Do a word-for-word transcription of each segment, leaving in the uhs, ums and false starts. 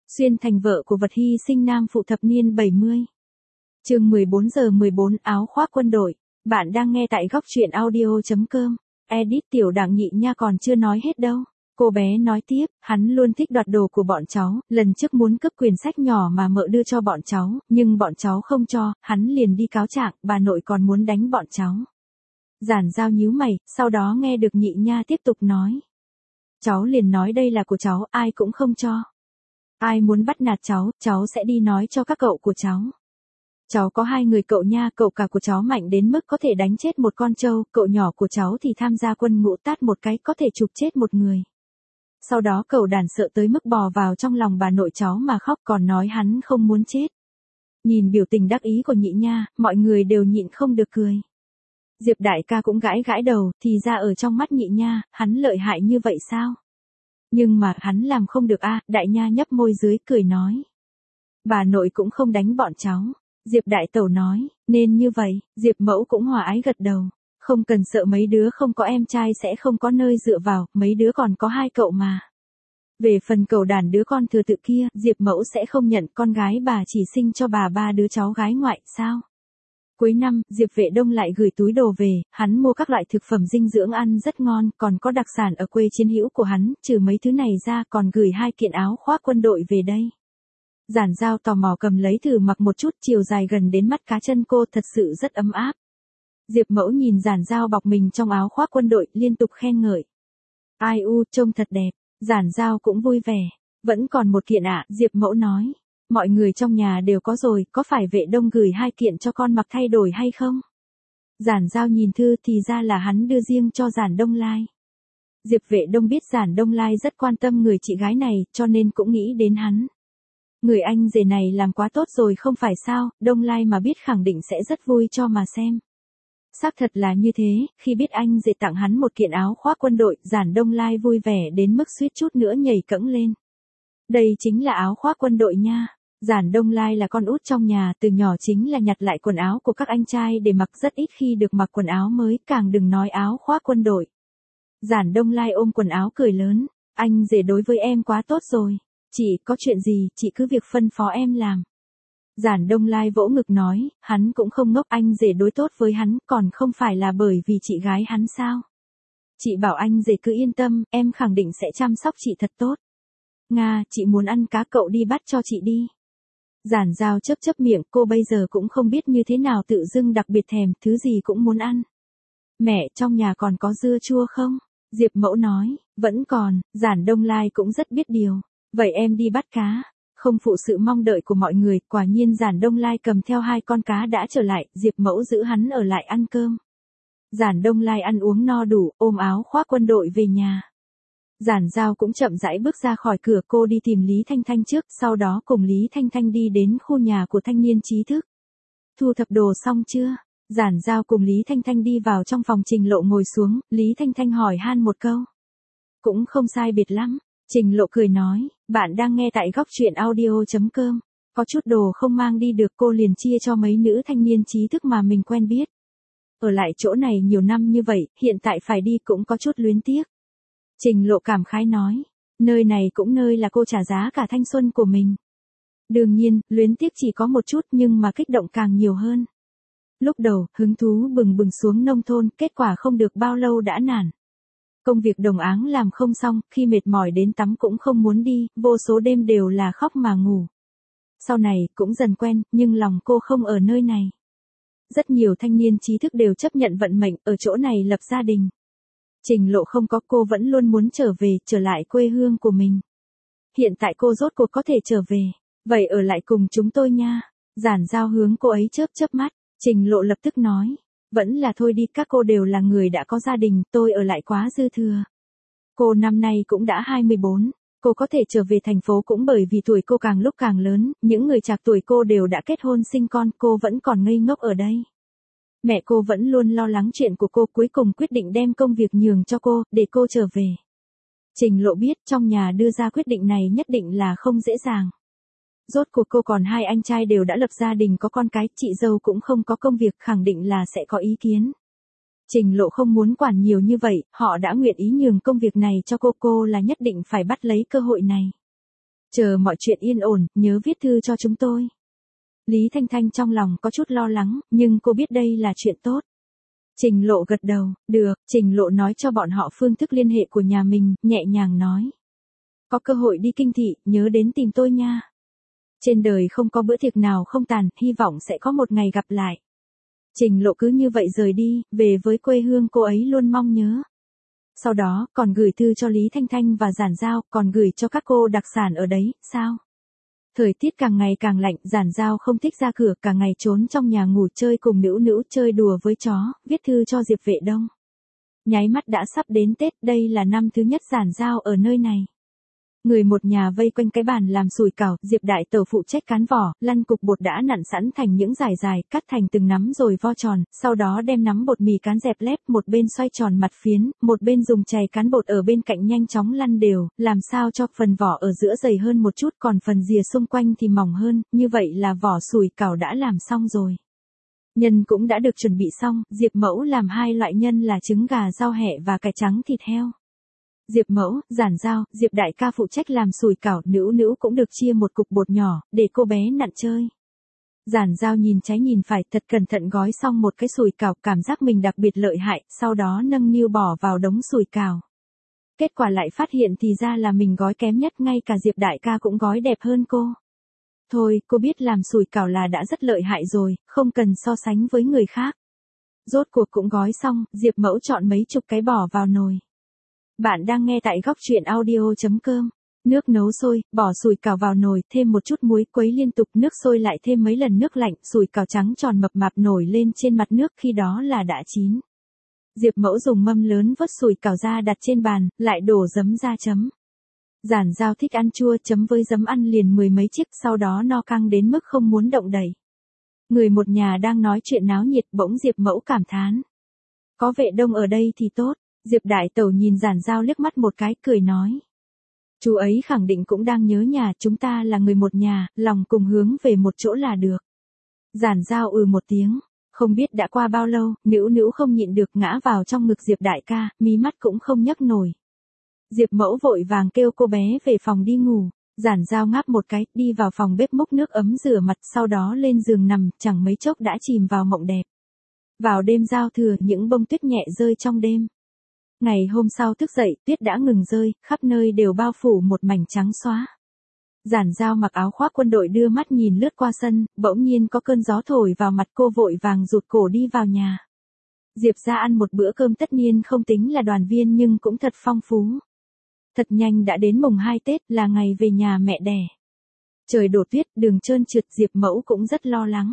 Xuyên thành vợ của vật hy sinh nam phụ thập niên bảy mươi. Chương mười bốn giờ mười bốn áo khoác quân đội. Bạn đang nghe tại góc truyện audio chấm com. Edit tiểu đảng nhị nha còn chưa nói hết đâu. Cô bé nói tiếp, hắn luôn thích đoạt đồ của bọn cháu, lần trước muốn cướp quyển sách nhỏ mà mợ đưa cho bọn cháu, nhưng bọn cháu không cho, hắn liền đi cáo trạng, bà nội còn muốn đánh bọn cháu. Giản Giao nhíu mày, sau đó nghe được nhị nha tiếp tục nói. Cháu liền nói đây là của cháu, ai cũng không cho. Ai muốn bắt nạt cháu, cháu sẽ đi nói cho các cậu của cháu. Cháu có hai người cậu nha, cậu cả của cháu mạnh đến mức có thể đánh chết một con trâu, cậu nhỏ của cháu thì tham gia quân ngũ tát một cái có thể chụp chết một người. Sau đó cậu đàn sợ tới mức bò vào trong lòng bà nội cháu mà khóc còn nói hắn không muốn chết. Nhìn biểu tình đắc ý của nhị nha, mọi người đều nhịn không được cười. Diệp đại ca cũng gãi gãi đầu, thì ra ở trong mắt nhị nha, hắn lợi hại như vậy sao? Nhưng mà hắn làm không được a, đại nha nhấp môi dưới cười nói. Bà nội cũng không đánh bọn cháu. Diệp đại tẩu nói, nên như vậy, Diệp mẫu cũng hòa ái gật đầu. Không cần sợ mấy đứa không có em trai sẽ không có nơi dựa vào, mấy đứa còn có hai cậu mà. Về phần cậu đàn đứa con thừa tự kia, Diệp mẫu sẽ không nhận, con gái bà chỉ sinh cho bà ba đứa cháu gái ngoại, sao? Cuối năm, Diệp Vệ Đông lại gửi túi đồ về, hắn mua các loại thực phẩm dinh dưỡng ăn rất ngon, còn có đặc sản ở quê chiến hữu của hắn, trừ mấy thứ này ra còn gửi hai kiện áo khoác quân đội về đây. Giản Giao tò mò cầm lấy thử mặc một chút, chiều dài gần đến mắt cá chân cô, thật sự rất ấm áp. Diệp Mẫu nhìn Giản Giao bọc mình trong áo khoác quân đội, liên tục khen ngợi. Ai u, trông thật đẹp. Giản Giao cũng vui vẻ. Vẫn còn một kiện ạ, à, Diệp Mẫu nói. Mọi người trong nhà đều có rồi, có phải Vệ Đông gửi hai kiện cho con mặc thay đổi hay không? Giản Giao nhìn thư thì ra là hắn đưa riêng cho Giản Đông Lai. Diệp Vệ Đông biết Giản Đông Lai rất quan tâm người chị gái này, cho nên cũng nghĩ đến hắn. Người anh rể này làm quá tốt rồi không phải sao, Đông Lai mà biết khẳng định sẽ rất vui cho mà xem. Xác thật là như thế, khi biết anh rể tặng hắn một kiện áo khoác quân đội, Giản Đông Lai vui vẻ đến mức suýt chút nữa nhảy cẫng lên. Đây chính là áo khoác quân đội nha. Giản Đông Lai là con út trong nhà, từ nhỏ chính là nhặt lại quần áo của các anh trai để mặc, rất ít khi được mặc quần áo mới, càng đừng nói áo khoác quân đội. Giản Đông Lai ôm quần áo cười lớn, anh rể đối với em quá tốt rồi. Chị, có chuyện gì, chị cứ việc phân phó em làm. Giản Đông Lai vỗ ngực nói, hắn cũng không ngốc, anh rể đối tốt với hắn, còn không phải là bởi vì chị gái hắn sao. Chị bảo anh rể cứ yên tâm, em khẳng định sẽ chăm sóc chị thật tốt. Nga, chị muốn ăn cá, cậu đi bắt cho chị đi. Giản Giao chớp chớp miệng, cô bây giờ cũng không biết như thế nào tự dưng đặc biệt thèm, thứ gì cũng muốn ăn. Mẹ, trong nhà còn có dưa chua không? Diệp Mẫu nói, vẫn còn. Giản Đông Lai cũng rất biết điều. Vậy em đi bắt cá. Không phụ sự mong đợi của mọi người, quả nhiên Giản Đông Lai cầm theo hai con cá đã trở lại, Diệp Mẫu giữ hắn ở lại ăn cơm. Giản Đông Lai ăn uống no đủ, ôm áo khoác quân đội về nhà. Giản Giao cũng chậm rãi bước ra khỏi cửa, cô đi tìm Lý Thanh Thanh trước, sau đó cùng Lý Thanh Thanh đi đến khu nhà của thanh niên trí thức. Thu thập đồ xong chưa? Giản Giao cùng Lý Thanh Thanh đi vào trong phòng, Trình Lộ ngồi xuống, Lý Thanh Thanh hỏi han một câu. Cũng không sai biệt lắm. Trình Lộ cười nói, bạn đang nghe tại góc truyện audio chấm com. Có chút đồ không mang đi được, cô liền chia cho mấy nữ thanh niên trí thức mà mình quen biết. Ở lại chỗ này nhiều năm như vậy, hiện tại phải đi cũng có chút luyến tiếc. Trình Lộ cảm khái nói, nơi này cũng nơi là cô trả giá cả thanh xuân của mình. Đương nhiên, luyến tiếc chỉ có một chút nhưng mà kích động càng nhiều hơn. Lúc đầu, hứng thú bừng bừng xuống nông thôn, kết quả không được bao lâu đã nản. Công việc đồng áng làm không xong, khi mệt mỏi đến tắm cũng không muốn đi, vô số đêm đều là khóc mà ngủ. Sau này, cũng dần quen, nhưng lòng cô không ở nơi này. Rất nhiều thanh niên trí thức đều chấp nhận vận mệnh, ở chỗ này lập gia đình. Trình Lộ không có, cô vẫn luôn muốn trở về, trở lại quê hương của mình. Hiện tại cô rốt cuộc có thể trở về, vậy ở lại cùng chúng tôi nha. Giản Giao hướng cô ấy chớp chớp mắt, Trình Lộ lập tức nói. Vẫn là thôi đi, các cô đều là người đã có gia đình, tôi ở lại quá dư thừa. Cô năm nay cũng đã hai mươi bốn, cô có thể trở về thành phố cũng bởi vì tuổi cô càng lúc càng lớn, những người trạc tuổi cô đều đã kết hôn sinh con, cô vẫn còn ngây ngốc ở đây. Mẹ cô vẫn luôn lo lắng chuyện của cô, cuối cùng quyết định đem công việc nhường cho cô, để cô trở về. Trình Lộ biết trong nhà đưa ra quyết định này nhất định là không dễ dàng. Rốt cuộc cô còn hai anh trai đều đã lập gia đình có con cái, chị dâu cũng không có công việc, khẳng định là sẽ có ý kiến. Trình Lộ không muốn quản nhiều như vậy, họ đã nguyện ý nhường công việc này cho cô, cô là nhất định phải bắt lấy cơ hội này. Chờ mọi chuyện yên ổn, nhớ viết thư cho chúng tôi. Lý Thanh Thanh trong lòng có chút lo lắng, nhưng cô biết đây là chuyện tốt. Trình Lộ gật đầu, được, Trình Lộ nói cho bọn họ phương thức liên hệ của nhà mình, nhẹ nhàng nói. Có cơ hội đi kinh thị, nhớ đến tìm tôi nha. Trên đời không có bữa tiệc nào không tàn, hy vọng sẽ có một ngày gặp lại. Trình Lộ cứ như vậy rời đi, về với quê hương cô ấy luôn mong nhớ. Sau đó, còn gửi thư cho Lý Thanh Thanh và Giản Giao, còn gửi cho các cô đặc sản ở đấy, sao? Thời tiết càng ngày càng lạnh, Giản Giao không thích ra cửa, cả ngày trốn trong nhà ngủ chơi cùng Nữu Nữu chơi đùa với chó, viết thư cho Diệp Vệ Đông. Nháy mắt đã sắp đến Tết, đây là năm thứ nhất Giản Giao ở nơi này. Người một nhà vây quanh cái bàn làm sủi cảo, Diệp Đại Tẩu phụ trách cán vỏ, lăn cục bột đã nặn sẵn thành những dải dài, cắt thành từng nắm rồi vo tròn, sau đó đem nắm bột mì cán dẹp lép, một bên xoay tròn mặt phiến, một bên dùng chày cán bột ở bên cạnh nhanh chóng lăn đều, làm sao cho phần vỏ ở giữa dày hơn một chút, còn phần rìa xung quanh thì mỏng hơn, như vậy là vỏ sủi cảo đã làm xong rồi. Nhân cũng đã được chuẩn bị xong, Diệp Mẫu làm hai loại nhân là trứng gà rau hẹ và cải trắng thịt heo. Diệp Mẫu, Giản Giao, Diệp Đại ca phụ trách làm sủi cảo, Nữu Nữu cũng được chia một cục bột nhỏ, để cô bé nặn chơi. Giản Giao nhìn trái nhìn phải, thật cẩn thận gói xong một cái sủi cảo, cảm giác mình đặc biệt lợi hại, sau đó nâng niu bỏ vào đống sủi cảo. Kết quả lại phát hiện thì ra là mình gói kém nhất, ngay cả Diệp Đại ca cũng gói đẹp hơn cô. Thôi, cô biết làm sủi cảo là đã rất lợi hại rồi, không cần so sánh với người khác. Rốt cuộc cũng gói xong, Diệp Mẫu chọn mấy chục cái bỏ vào nồi. Bạn đang nghe tại góc truyện audio.com. Nước nấu sôi, bỏ sủi cảo vào nồi, thêm một chút muối, quấy liên tục, nước sôi lại thêm mấy lần nước lạnh, sủi cảo trắng tròn mập mạp nổi lên trên mặt nước, khi đó là đã chín. Diệp Mẫu dùng mâm lớn vớt sủi cảo ra đặt trên bàn, lại đổ giấm ra chấm. Giản Giao thích ăn chua, chấm với giấm ăn liền mười mấy chiếc, sau đó no căng đến mức không muốn động đậy. Người một nhà đang nói chuyện náo nhiệt, bỗng Diệp Mẫu cảm thán. Có Vệ Đông ở đây thì tốt. Diệp Đại Tẩu nhìn Giản Giao liếc mắt một cái, cười nói. Chú ấy khẳng định cũng đang nhớ nhà, chúng ta là người một nhà, lòng cùng hướng về một chỗ là được. Giản Giao ừ một tiếng, không biết đã qua bao lâu, Nữu Nữu không nhịn được ngã vào trong ngực Diệp Đại ca, mí mắt cũng không nhấc nổi. Diệp Mẫu vội vàng kêu cô bé về phòng đi ngủ, Giản Giao ngáp một cái, đi vào phòng bếp múc nước ấm rửa mặt, sau đó lên giường nằm, chẳng mấy chốc đã chìm vào mộng đẹp. Vào đêm giao thừa, những bông tuyết nhẹ rơi trong đêm. Ngày hôm sau thức dậy, tuyết đã ngừng rơi, khắp nơi đều bao phủ một mảnh trắng xóa. Giản Giao mặc áo khoác quân đội đưa mắt nhìn lướt qua sân, bỗng nhiên có cơn gió thổi vào mặt, cô vội vàng rụt cổ đi vào nhà. Diệp ra ăn một bữa cơm tất nhiên không tính là đoàn viên nhưng cũng thật phong phú. Thật nhanh đã đến mùng hai Tết, là ngày về nhà mẹ đẻ. Trời đổ tuyết, đường trơn trượt, Diệp Mẫu cũng rất lo lắng.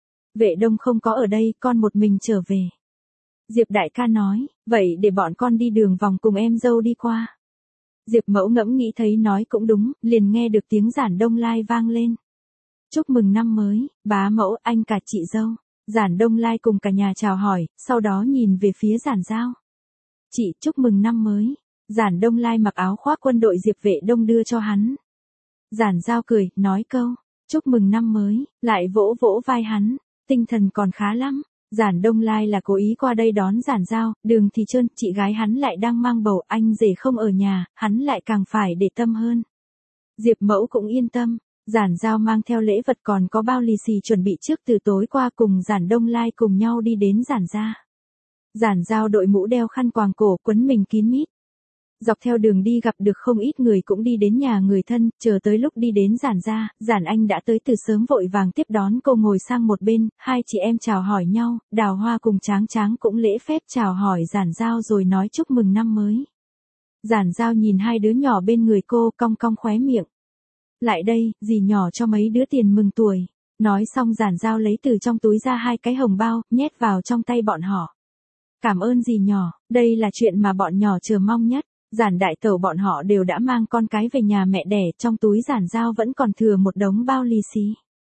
Vệ Đông không có ở đây, con một mình trở về. Diệp Đại ca nói, vậy để bọn con đi đường vòng cùng em dâu đi qua. Diệp Mẫu ngẫm nghĩ thấy nói cũng đúng, liền nghe được tiếng Giản Đông Lai vang lên. Chúc mừng năm mới, bá mẫu, anh cả chị dâu. Giản Đông Lai cùng cả nhà chào hỏi, sau đó nhìn về phía Giản Giao. Chị, chúc mừng năm mới. Giản Đông Lai mặc áo khoác quân đội Diệp Vệ Đông đưa cho hắn. Giản Giao cười, nói câu, chúc mừng năm mới, lại vỗ vỗ vai hắn, tinh thần còn khá lắm. Giản Đông Lai là cố ý qua đây đón Giản Giao, đường thì trơn, chị gái hắn lại đang mang bầu, anh rể không ở nhà, hắn lại càng phải để tâm hơn. Diệp Mẫu cũng yên tâm, Giản Giao mang theo lễ vật còn có bao lì xì chuẩn bị trước từ tối qua, cùng Giản Đông Lai cùng nhau đi đến Giản gia. Giản Giao đội mũ đeo khăn quàng cổ, quấn mình kín mít. Dọc theo đường đi gặp được không ít người cũng đi đến nhà người thân, chờ tới lúc đi đến Giản gia, Giản Anh đã tới từ sớm vội vàng tiếp đón cô ngồi sang một bên, hai chị em chào hỏi nhau, Đào Hoa cùng Tráng Tráng cũng lễ phép chào hỏi Giản Giao rồi nói chúc mừng năm mới. Giản Giao nhìn hai đứa nhỏ bên người cô, cong cong khóe miệng. Lại đây, dì nhỏ cho mấy đứa tiền mừng tuổi. Nói xong Giản Giao lấy từ trong túi ra hai cái hồng bao, nhét vào trong tay bọn họ. Cảm ơn dì nhỏ, đây là chuyện mà bọn nhỏ chờ mong nhất. Giản Đại Tẩu bọn họ đều đã mang con cái về nhà mẹ đẻ, trong túi Giản Giao vẫn còn thừa một đống bao lì xì.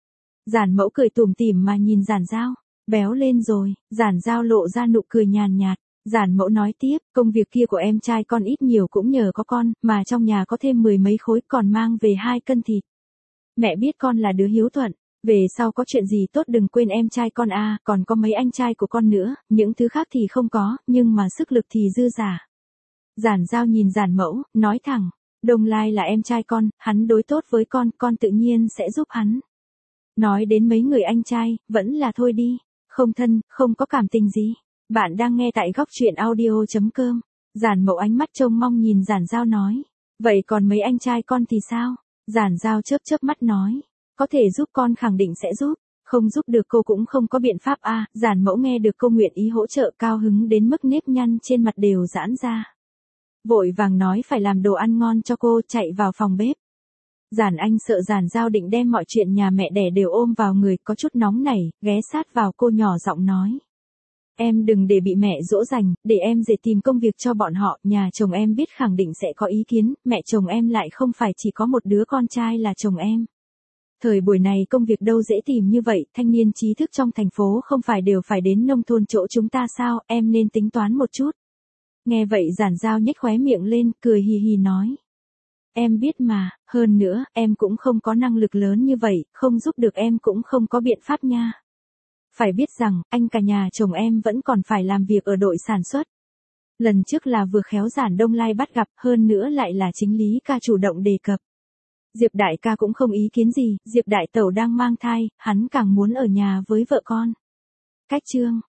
Giản Mẫu cười tủm tỉm mà nhìn Giản Giao, béo lên rồi. Giản Giao lộ ra nụ cười nhàn nhạt. Giản Mẫu nói tiếp, công việc kia của em trai con ít nhiều cũng nhờ có con, mà trong nhà có thêm mười mấy khối, còn mang về hai cân thịt. Mẹ biết con là đứa hiếu thuận, về sau có chuyện gì tốt đừng quên em trai con a, à, còn có mấy anh trai của con nữa, những thứ khác thì không có, nhưng mà sức lực thì dư giả. Giản Giao nhìn Giản Mẫu, nói thẳng, Đông Lai là em trai con, hắn đối tốt với con, con tự nhiên sẽ giúp hắn. Nói đến mấy người anh trai, vẫn là thôi đi, không thân, không có cảm tình gì. Bạn đang nghe tại góc truyện audio.com. Giản Mậu ánh mắt trông mong nhìn Giản Giao nói. Vậy còn mấy anh trai con thì sao? Giản Giao chớp chớp mắt nói. Có thể giúp con khẳng định sẽ giúp. Không giúp được cô cũng không có biện pháp a. À, Giản Mẫu nghe được cô nguyện ý hỗ trợ cao hứng đến mức nếp nhăn trên mặt đều giãn ra. Vội vàng nói phải làm đồ ăn ngon cho cô, chạy vào phòng bếp. Giản Anh sợ Giản Giao định đem mọi chuyện nhà mẹ đẻ đều ôm vào người, có chút nóng nảy, ghé sát vào cô nhỏ giọng nói. Em đừng để bị mẹ dỗ dành, để em dễ tìm công việc cho bọn họ, nhà chồng em biết khẳng định sẽ có ý kiến, mẹ chồng em lại không phải chỉ có một đứa con trai là chồng em. Thời buổi này công việc đâu dễ tìm như vậy, thanh niên trí thức trong thành phố không phải đều phải đến nông thôn chỗ chúng ta sao, em nên tính toán một chút. Nghe vậy Giản Giao nhếch khóe miệng lên, cười hì hì nói. Em biết mà, hơn nữa, em cũng không có năng lực lớn như vậy, không giúp được em cũng không có biện pháp nha. Phải biết rằng, anh cả nhà chồng em vẫn còn phải làm việc ở đội sản xuất. Lần trước là vừa khéo Giản Đông Lai bắt gặp, hơn nữa lại là chính Lý ca chủ động đề cập. Diệp đại ca cũng không ý kiến gì, Diệp đại tẩu đang mang thai, hắn càng muốn ở nhà với vợ con. Cách chương